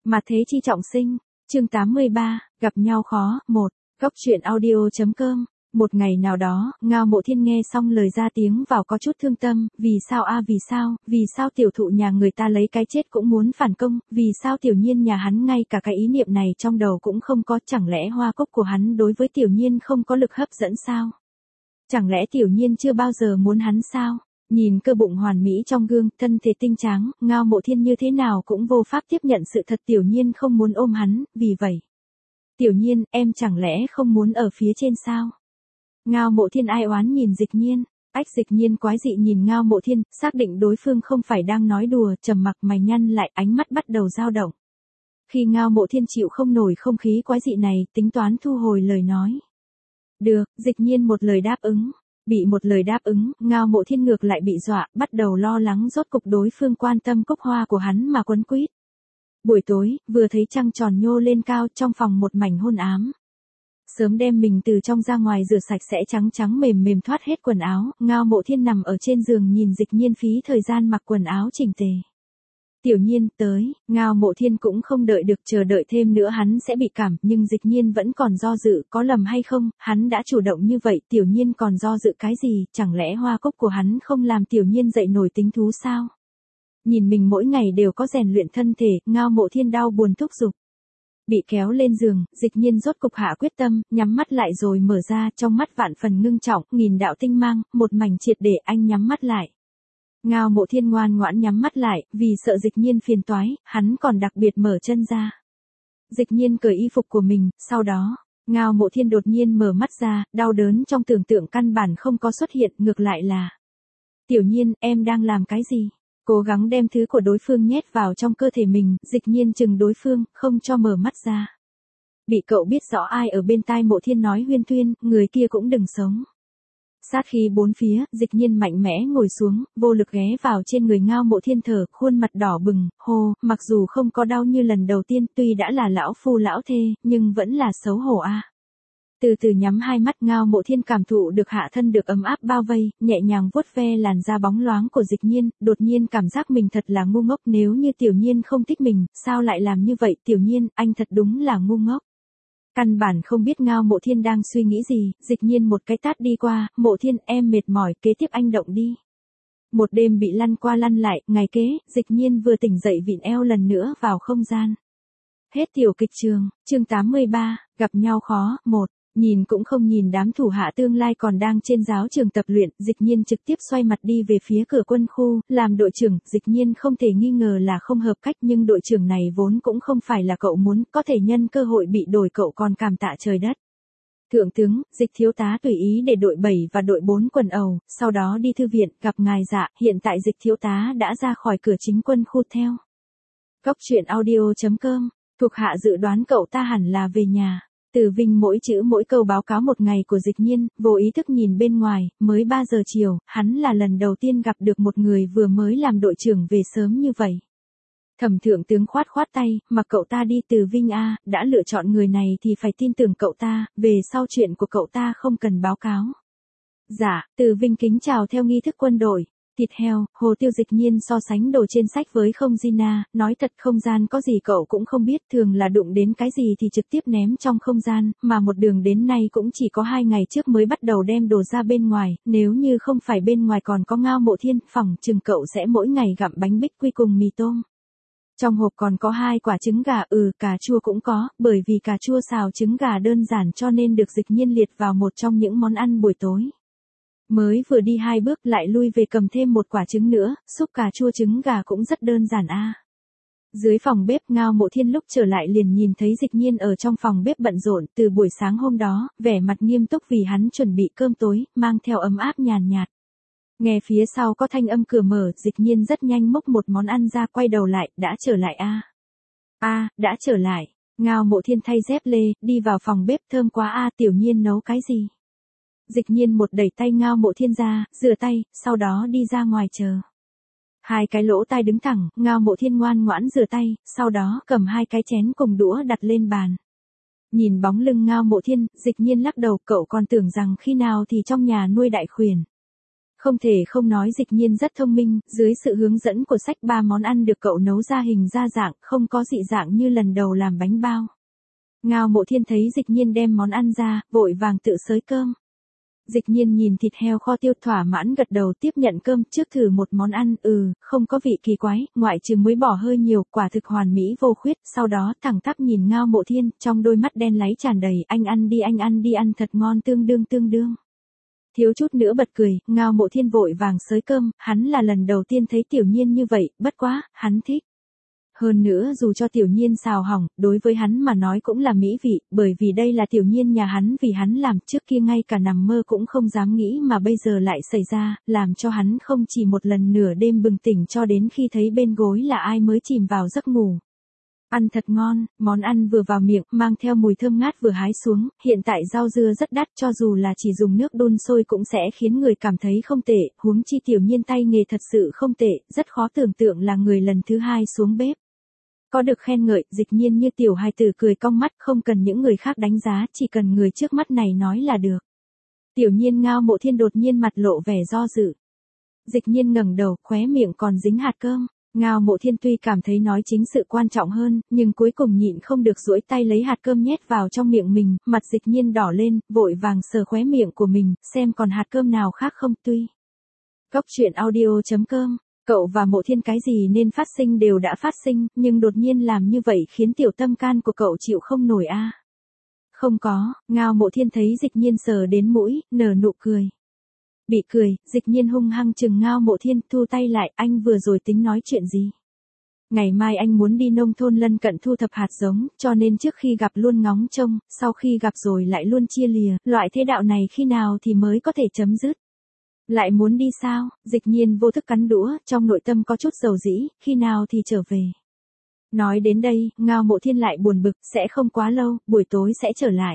Mà thế chi trọng sinh, chương 83, gặp nhau khó, 1, Góc truyện audio.com. Một ngày nào đó, Ngao Mộ Thiên nghe xong lời ra tiếng vào có chút thương tâm, vì sao tiểu thụ nhà người ta lấy cái chết cũng muốn phản công, vì sao tiểu nhiên nhà hắn ngay cả cái ý niệm này trong đầu cũng không có, chẳng lẽ hoa cúc của hắn đối với tiểu nhiên không có lực hấp dẫn sao? Chẳng lẽ tiểu nhiên chưa bao giờ muốn hắn sao? Nhìn cơ bụng hoàn mỹ trong gương, thân thể tinh tráng, Ngao Mộ Thiên như thế nào cũng vô pháp tiếp nhận sự thật tiểu nhiên không muốn ôm hắn, vì vậy. Tiểu nhiên, em chẳng lẽ không muốn ở phía trên sao? Ngao Mộ Thiên ai oán nhìn Dịch Nhiên, Dịch Nhiên quái dị nhìn Ngao Mộ Thiên, xác định đối phương không phải đang nói đùa, trầm mặc mày nhăn lại, ánh mắt bắt đầu dao động. Khi Ngao Mộ Thiên chịu không nổi không khí quái dị này, tính toán thu hồi lời nói. Được, Dịch Nhiên một lời đáp ứng. Bị một lời đáp ứng, Ngao Mộ Thiên ngược lại bị dọa, bắt đầu lo lắng rốt cục đối phương quan tâm cúc hoa của hắn mà quấn quýt. Buổi tối, vừa thấy trăng tròn nhô lên cao, trong phòng một mảnh hôn ám. Sớm đem mình từ trong ra ngoài rửa sạch sẽ trắng trắng mềm mềm thoát hết quần áo, Ngao Mộ Thiên nằm ở trên giường nhìn Dịch Nhiên phí thời gian mặc quần áo chỉnh tề. Tiểu nhiên tới, Ngao Mộ Thiên cũng không đợi được, chờ đợi thêm nữa hắn sẽ bị cảm, nhưng Dịch Nhiên vẫn còn do dự, có lầm hay không, hắn đã chủ động như vậy, tiểu nhiên còn do dự cái gì, chẳng lẽ hoa cúc của hắn không làm tiểu nhiên dậy nổi tính thú sao? Nhìn mình mỗi ngày đều có rèn luyện thân thể, Ngao Mộ Thiên đau buồn thúc giục. Bị kéo lên giường, Dịch Nhiên rốt cục hạ quyết tâm, nhắm mắt lại rồi mở ra, trong mắt vạn phần ngưng trọng, nghìn đạo tinh mang, một mảnh triệt để, anh nhắm mắt lại. Ngao Mộ Thiên ngoan ngoãn nhắm mắt lại, vì sợ Dịch Nhiên phiền toái, hắn còn đặc biệt mở chân ra. Dịch Nhiên cởi y phục của mình, sau đó, Ngao Mộ Thiên đột nhiên mở mắt ra, đau đớn trong tưởng tượng căn bản không có xuất hiện, ngược lại là. Tiểu nhiên, em đang làm cái gì? Cố gắng đem thứ của đối phương nhét vào trong cơ thể mình, Dịch Nhiên chừng đối phương, không cho mở mắt ra. Bị cậu biết rõ ai ở bên tai Mộ Thiên nói huyên thuyên, người kia cũng đừng sống. Sát khí bốn phía, Dịch Nhiên mạnh mẽ ngồi xuống, vô lực ghé vào trên người Ngao Mộ Thiên thở, khuôn mặt đỏ bừng, hô, mặc dù không có đau như lần đầu tiên, tuy đã là lão phu lão thê, nhưng vẫn là xấu hổ a. Từ từ nhắm hai mắt, Ngao Mộ Thiên cảm thụ được hạ thân được ấm áp bao vây, nhẹ nhàng vuốt ve làn da bóng loáng của Dịch Nhiên, đột nhiên cảm giác mình thật là ngu ngốc, nếu như tiểu nhiên không thích mình, sao lại làm như vậy, tiểu nhiên, anh thật đúng là ngu ngốc. Căn bản không biết Ngao Mộ Thiên đang suy nghĩ gì, Dịch Nhiên một cái tát đi qua, Mộ Thiên em mệt mỏi, kế tiếp anh động đi. Một đêm bị lăn qua lăn lại, ngày kế, Dịch Nhiên vừa tỉnh dậy vịn eo lần nữa vào không gian. Hết tiểu kịch trường, chương 83, gặp nhau khó, 1. Nhìn cũng không nhìn đám thủ hạ tương lai còn đang trên giáo trường tập luyện, Dịch Nhiên trực tiếp xoay mặt đi về phía cửa quân khu, làm đội trưởng, Dịch Nhiên không thể nghi ngờ là không hợp cách, nhưng đội trưởng này vốn cũng không phải là cậu muốn, có thể nhân cơ hội bị đổi cậu còn cảm tạ trời đất. Thượng tướng, Dịch thiếu tá tùy ý để đội 7 và đội 4 quần ầu, sau đó đi thư viện, gặp ngài dạ, hiện tại Dịch thiếu tá đã ra khỏi cửa chính quân khu theo. Góc truyện audio.com, thuộc hạ dự đoán cậu ta hẳn là về nhà. Từ Vinh mỗi chữ mỗi câu báo cáo một ngày của Dịch Nhiên, vô ý thức nhìn bên ngoài, mới 3 giờ chiều, hắn là lần đầu tiên gặp được một người vừa mới làm đội trưởng về sớm như vậy. Thẩm thượng tướng khoát khoát tay, mặc cậu ta đi. Từ Vinh a, đã lựa chọn người này thì phải tin tưởng cậu ta, về sau chuyện của cậu ta không cần báo cáo. Dạ, Từ Vinh kính chào theo nghi thức quân đội. Thịt heo, Hồ Tiêu. Dịch Nhiên so sánh đồ trên sách với không Gina, nói thật không gian có gì cậu cũng không biết, thường là đụng đến cái gì thì trực tiếp ném trong không gian, mà một đường đến nay cũng chỉ có 2 ngày trước mới bắt đầu đem đồ ra bên ngoài, nếu như không phải bên ngoài còn có Ngao Mộ Thiên, phỏng chừng cậu sẽ mỗi ngày gặm bánh bích quy cùng mì tôm. Trong hộp còn có 2 quả trứng gà, cà chua cũng có, bởi vì cà chua xào trứng gà đơn giản cho nên được Dịch Nhiên liệt vào một trong những món ăn buổi tối. Mới vừa đi 2 bước lại lui về cầm thêm 1 quả trứng nữa, súp cà chua trứng gà cũng rất đơn giản a. Dưới phòng bếp, Ngao Mộ Thiên lúc trở lại liền nhìn thấy Dịch Nhiên ở trong phòng bếp bận rộn, từ buổi sáng hôm đó, vẻ mặt nghiêm túc vì hắn chuẩn bị cơm tối, mang theo ấm áp nhàn nhạt. Nghe phía sau có thanh âm cửa mở, Dịch Nhiên rất nhanh múc một món ăn ra, quay đầu lại, đã trở lại a. Đã trở lại. Ngao Mộ Thiên thay dép lê, đi vào phòng bếp, thơm quá a, tiểu nhiên nấu cái gì? Dịch Nhiên một đẩy tay Ngao Mộ Thiên ra, rửa tay, sau đó đi ra ngoài chờ. 2 cái lỗ tai đứng thẳng, Ngao Mộ Thiên ngoan ngoãn rửa tay, sau đó cầm 2 cái chén cùng đũa đặt lên bàn. Nhìn bóng lưng Ngao Mộ Thiên, Dịch Nhiên lắc đầu, cậu còn tưởng rằng khi nào thì trong nhà nuôi đại khuyển. Không thể không nói Dịch Nhiên rất thông minh, dưới sự hướng dẫn của sách 3 món ăn được cậu nấu ra hình ra dạng, không có dị dạng như lần đầu làm bánh bao. Ngao Mộ Thiên thấy Dịch Nhiên đem món ăn ra, vội vàng tự xới cơm. Dịch Nhiên nhìn thịt heo kho tiêu thỏa mãn gật đầu tiếp nhận cơm trước thử một món ăn, không có vị kỳ quái, ngoại trừ muối bỏ hơi nhiều, quả thực hoàn mỹ vô khuyết, sau đó thẳng tắp nhìn Ngao Mộ Thiên, trong đôi mắt đen láy tràn đầy, anh ăn đi ăn thật ngon tương đương. Thiếu chút nữa bật cười, Ngao Mộ Thiên vội vàng xới cơm, hắn là lần đầu tiên thấy Tiểu Nhiên như vậy, bất quá, hắn thích. Hơn nữa dù cho Tiểu Nhiên xào hỏng, đối với hắn mà nói cũng là mỹ vị, bởi vì đây là Tiểu Nhiên nhà hắn vì hắn làm trước kia ngay cả nằm mơ cũng không dám nghĩ mà bây giờ lại xảy ra, làm cho hắn không chỉ một lần nửa đêm bừng tỉnh cho đến khi thấy bên gối là ai mới chìm vào giấc ngủ. Ăn thật ngon, món ăn vừa vào miệng, mang theo mùi thơm ngát vừa hái xuống, hiện tại rau dưa rất đắt cho dù là chỉ dùng nước đun sôi cũng sẽ khiến người cảm thấy không tệ, huống chi Tiểu Nhiên tay nghề thật sự không tệ, rất khó tưởng tượng là người lần thứ hai xuống bếp. Có được khen ngợi, Dịch Nhiên như tiểu hài tử cười cong mắt, không cần những người khác đánh giá, chỉ cần người trước mắt này nói là được. Tiểu Nhiên Ngao Mộ Thiên đột nhiên mặt lộ vẻ do dự. Dịch Nhiên ngẩng đầu, khóe miệng còn dính hạt cơm. Ngao Mộ Thiên tuy cảm thấy nói chính sự quan trọng hơn, nhưng cuối cùng nhịn không được duỗi tay lấy hạt cơm nhét vào trong miệng mình, mặt Dịch Nhiên đỏ lên, vội vàng sờ khóe miệng của mình, xem còn hạt cơm nào khác không tuy. Góc truyện audio.com. Cậu và Mộ Thiên cái gì nên phát sinh đều đã phát sinh, nhưng đột nhiên làm như vậy khiến tiểu tâm can của cậu chịu không nổi a. Không có, Ngao Mộ Thiên thấy Dịch Nhiên sờ đến mũi, nở nụ cười. Bị cười, Dịch Nhiên hung hăng chừng Ngao Mộ Thiên, thu tay lại, anh vừa rồi tính nói chuyện gì? Ngày mai anh muốn đi nông thôn lân cận thu thập hạt giống, cho nên trước khi gặp luôn ngóng trông, sau khi gặp rồi lại luôn chia lìa, loại thế đạo này khi nào thì mới có thể chấm dứt? Lại muốn đi sao? Dịch Nhiên vô thức cắn đũa, trong nội tâm có chút dầu dĩ, khi nào thì trở về. Nói đến đây, Ngao Mộ Thiên lại buồn bực, sẽ không quá lâu, buổi tối sẽ trở lại.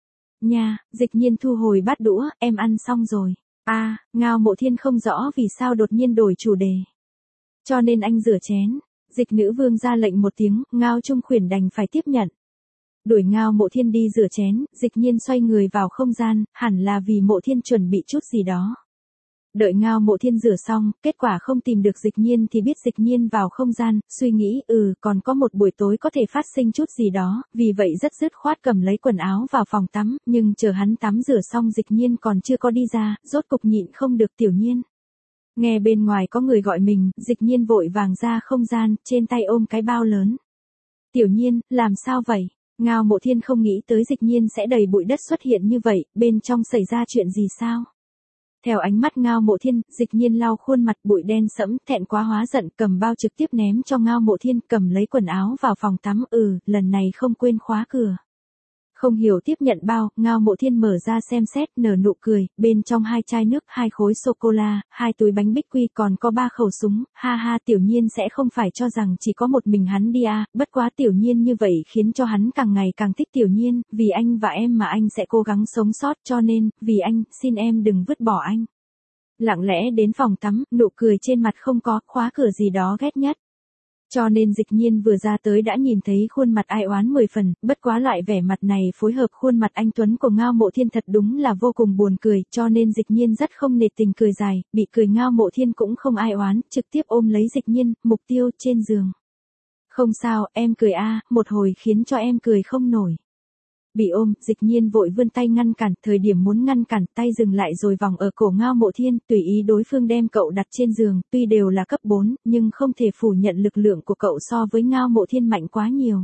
Nha, Dịch Nhiên thu hồi bát đũa, em ăn xong rồi. Ngao Mộ Thiên không rõ vì sao đột nhiên đổi chủ đề. Cho nên anh rửa chén. Dịch nữ vương ra lệnh một tiếng, Ngao Trung Khuyển đành phải tiếp nhận. Đuổi Ngao Mộ Thiên đi rửa chén, Dịch Nhiên xoay người vào không gian, hẳn là vì Mộ Thiên chuẩn bị chút gì đó. Đợi Ngao Mộ Thiên rửa xong, kết quả không tìm được Dịch Nhiên thì biết Dịch Nhiên vào không gian, suy nghĩ, còn có một buổi tối có thể phát sinh chút gì đó, vì vậy rất dứt khoát cầm lấy quần áo vào phòng tắm, nhưng chờ hắn tắm rửa xong Dịch Nhiên còn chưa có đi ra, rốt cục nhịn không được Tiểu Nhiên. Nghe bên ngoài có người gọi mình, Dịch Nhiên vội vàng ra không gian, trên tay ôm cái bao lớn. Tiểu Nhiên, làm sao vậy? Ngao Mộ Thiên không nghĩ tới Dịch Nhiên sẽ đầy bụi đất xuất hiện như vậy, bên trong xảy ra chuyện gì sao? Theo ánh mắt Ngao Mộ Thiên, Dịch Nhiên lau khuôn mặt bụi đen sẫm, thẹn quá hóa giận, cầm bao trực tiếp ném cho Ngao Mộ Thiên, cầm lấy quần áo vào phòng tắm, lần này không quên khóa cửa. Không hiểu tiếp nhận bao, Ngao Mộ Thiên mở ra xem xét, nở nụ cười, bên trong 2 chai nước, 2 khối sô-cô-la, 2 túi bánh bích quy, còn có 3 khẩu súng, ha, Tiểu Nhiên sẽ không phải cho rằng chỉ có một mình hắn đi bất quá Tiểu Nhiên như vậy khiến cho hắn càng ngày càng thích Tiểu Nhiên, vì anh và em mà anh sẽ cố gắng sống sót cho nên, vì anh, xin em đừng vứt bỏ anh. Lặng lẽ đến phòng tắm, nụ cười trên mặt không có, khóa cửa gì đó ghét nhất. Cho nên Dịch Nhiên vừa ra tới đã nhìn thấy khuôn mặt ai oán 10 phần, bất quá loại vẻ mặt này phối hợp khuôn mặt anh Tuấn của Ngao Mộ Thiên thật đúng là vô cùng buồn cười, cho nên Dịch Nhiên rất không nể tình cười dài, bị cười Ngao Mộ Thiên cũng không ai oán, trực tiếp ôm lấy Dịch Nhiên, mục tiêu trên giường. Không sao, em cười một hồi khiến cho em cười không nổi. Bị ôm, Dịch Nhiên vội vươn tay ngăn cản, thời điểm muốn ngăn cản, tay dừng lại rồi vòng ở cổ Ngao Mộ Thiên, tùy ý đối phương đem cậu đặt trên giường, tuy đều là cấp 4, nhưng không thể phủ nhận lực lượng của cậu so với Ngao Mộ Thiên mạnh quá nhiều.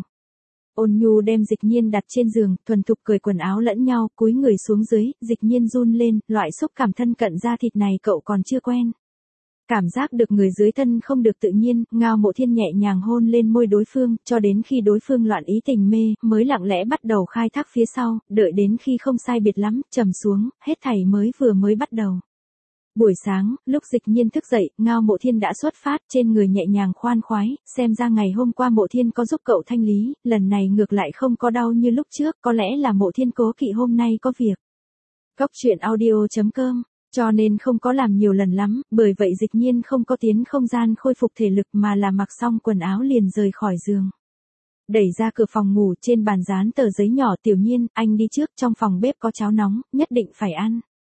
Ôn nhu đem Dịch Nhiên đặt trên giường, thuần thục cởi quần áo lẫn nhau, cúi người xuống dưới, Dịch Nhiên run lên, loại xúc cảm thân cận da thịt này cậu còn chưa quen. Cảm giác được người dưới thân không được tự nhiên, Ngao Mộ Thiên nhẹ nhàng hôn lên môi đối phương, cho đến khi đối phương loạn ý tình mê, mới lặng lẽ bắt đầu khai thác phía sau, đợi đến khi không sai biệt lắm, trầm xuống, hết thảy mới bắt đầu. Buổi sáng, lúc Dịch Nhiên thức dậy, Ngao Mộ Thiên đã xuất phát, trên người nhẹ nhàng khoan khoái, xem ra ngày hôm qua Mộ Thiên có giúp cậu thanh lý, lần này ngược lại không có đau như lúc trước, có lẽ là Mộ Thiên cố kỵ hôm nay có việc. Góc truyện audio.com. Cho nên không có làm nhiều lần lắm, bởi vậy Dịch Nhiên không có tiến không gian khôi phục thể lực mà là mặc xong quần áo liền rời khỏi giường. Đẩy ra cửa phòng ngủ, trên bàn dán tờ giấy nhỏ, Tiểu Nhiên, anh đi trước, trong phòng bếp có cháo nóng, nhất định phải ăn.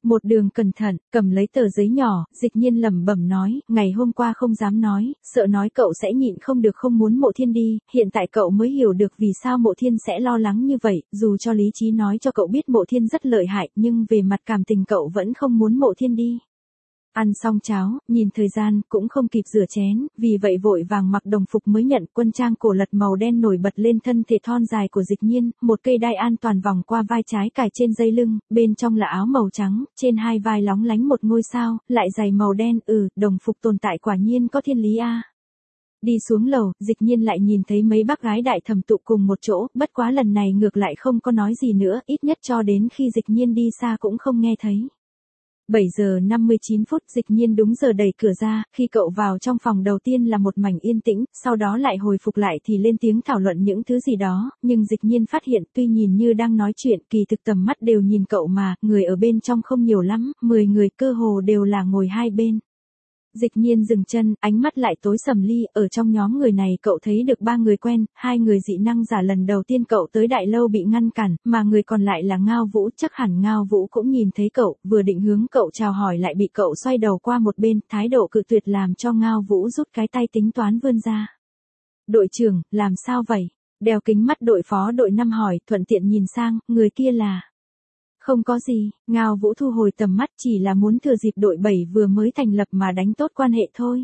Một đường cẩn thận, cầm lấy tờ giấy nhỏ, Dịch Nhiên lẩm bẩm nói, ngày hôm qua không dám nói, sợ nói cậu sẽ nhịn không được không muốn Mộ Thiên đi, hiện tại cậu mới hiểu được vì sao Mộ Thiên sẽ lo lắng như vậy, dù cho lý trí nói cho cậu biết Mộ Thiên rất lợi hại, nhưng về mặt cảm tình cậu vẫn không muốn Mộ Thiên đi. Ăn xong cháo, nhìn thời gian, cũng không kịp rửa chén, vì vậy vội vàng mặc đồng phục mới nhận, quân trang cổ lật màu đen nổi bật lên thân thể thon dài của Dịch Nhiên, một cây đai an toàn vòng qua vai trái cài trên dây lưng, bên trong là áo màu trắng, trên hai vai lóng lánh một ngôi sao, lại giày màu đen, đồng phục tồn tại quả nhiên có thiên lý a. Đi xuống lầu, Dịch Nhiên lại nhìn thấy mấy bác gái đại thẩm tụ cùng một chỗ, bất quá lần này ngược lại không có nói gì nữa, ít nhất cho đến khi Dịch Nhiên đi xa cũng không nghe thấy. 7 giờ 59 phút Dịch Nhiên đúng giờ đẩy cửa ra, khi cậu vào trong phòng đầu tiên là một mảnh yên tĩnh, sau đó lại hồi phục lại thì lên tiếng thảo luận những thứ gì đó, nhưng Dịch Nhiên phát hiện tuy nhìn như đang nói chuyện, kỳ thực tầm mắt đều nhìn cậu mà, người ở bên trong không nhiều lắm, 10 người cơ hồ đều là ngồi hai bên. Dịch Nhiên dừng chân, ánh mắt lại tối sầm ly, ở trong nhóm người này cậu thấy được 3 người quen, 2 người dị năng giả lần đầu tiên cậu tới Đại Lâu bị ngăn cản, mà người còn lại là Ngao Vũ, chắc hẳn Ngao Vũ cũng nhìn thấy cậu, vừa định hướng cậu chào hỏi lại bị cậu xoay đầu qua một bên, thái độ cự tuyệt làm cho Ngao Vũ rút cái tay tính toán vươn ra. Đội trưởng, làm sao vậy? Đeo kính mắt đội phó đội 5 hỏi, thuận tiện nhìn sang, người kia là... Không có gì, Ngao Vũ thu hồi tầm mắt chỉ là muốn thừa dịp đội 7 vừa mới thành lập mà đánh tốt quan hệ thôi.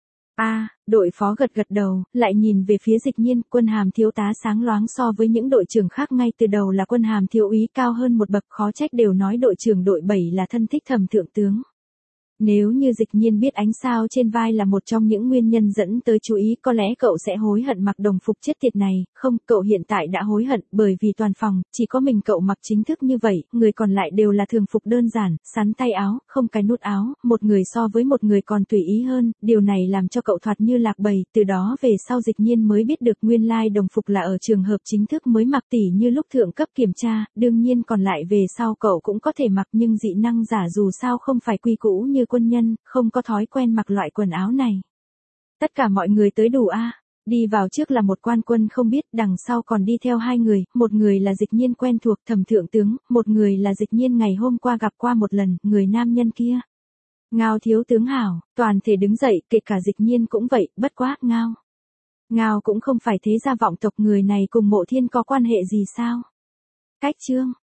Đội phó gật gật đầu, lại nhìn về phía Dịch Nhiên, quân hàm thiếu tá sáng loáng so với những đội trưởng khác ngay từ đầu là quân hàm thiếu úy cao hơn một bậc, khó trách đều nói đội trưởng đội 7 là thân thích Thẩm thượng tướng. Nếu như Dịch Nhiên biết ánh sao trên vai là một trong những nguyên nhân dẫn tới chú ý, có lẽ cậu sẽ hối hận mặc đồng phục chết tiệt này, không, cậu hiện tại đã hối hận, bởi vì toàn phòng, chỉ có mình cậu mặc chính thức như vậy, người còn lại đều là thường phục đơn giản, sắn tay áo, không cái nút áo, một người so với một người còn tùy ý hơn, điều này làm cho cậu thoạt như lạc bầy, từ đó về sau Dịch Nhiên mới biết được nguyên lai đồng phục là ở trường hợp chính thức mới mặc, tỉ như lúc thượng cấp kiểm tra, đương nhiên còn lại về sau cậu cũng có thể mặc, nhưng dị năng giả dù sao không phải quy cũ như quân nhân, không có thói quen mặc loại quần áo này. Tất cả mọi người tới đủ a. Đi vào trước là một quan quân không biết, đằng sau còn đi theo 2 người, một người là Dịch Nhiên quen thuộc Thẩm thượng tướng, một người là Dịch Nhiên ngày hôm qua gặp qua một lần, người nam nhân kia. Ngao thiếu tướng hảo, toàn thể đứng dậy, kể cả Dịch Nhiên cũng vậy, bất quá, Ngao cũng không phải thế gia vọng tộc, người này cùng Mộ Thiên có quan hệ gì sao? Cách chương